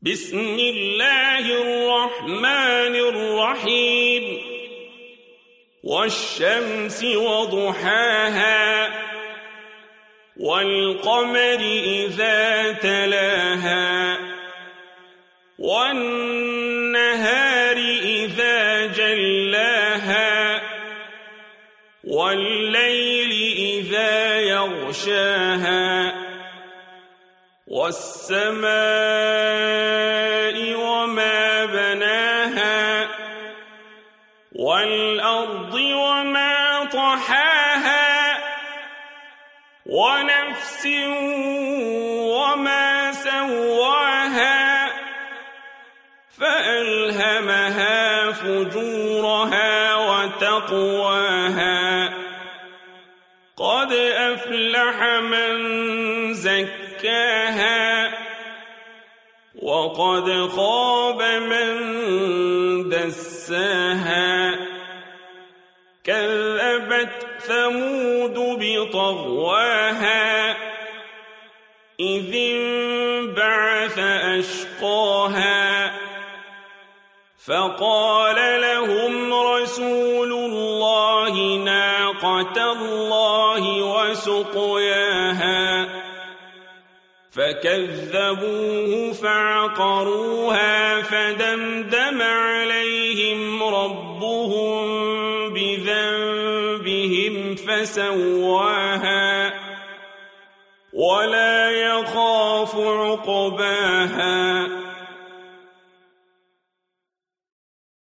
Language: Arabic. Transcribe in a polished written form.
بسم الله الرحمن الرحيم والشمس وضحاها والقمر إذا تلاها والنهار إذا جلاها والليل إذا يغشاها والسماء وما بناها والأرض وما طحاها ونفس وما سواها فألهمها فجورها وتقواها قد أفلح من زكاها وقد خاب من دساها كذبت ثمود بطغواها إذ انبعث أشقاها فقال لهم رسول الله ناقة الله وسقياها فكذبوه فعقروها فدمدم عليهم ربهم بذنبهم فسواها ولا يخاف عقباها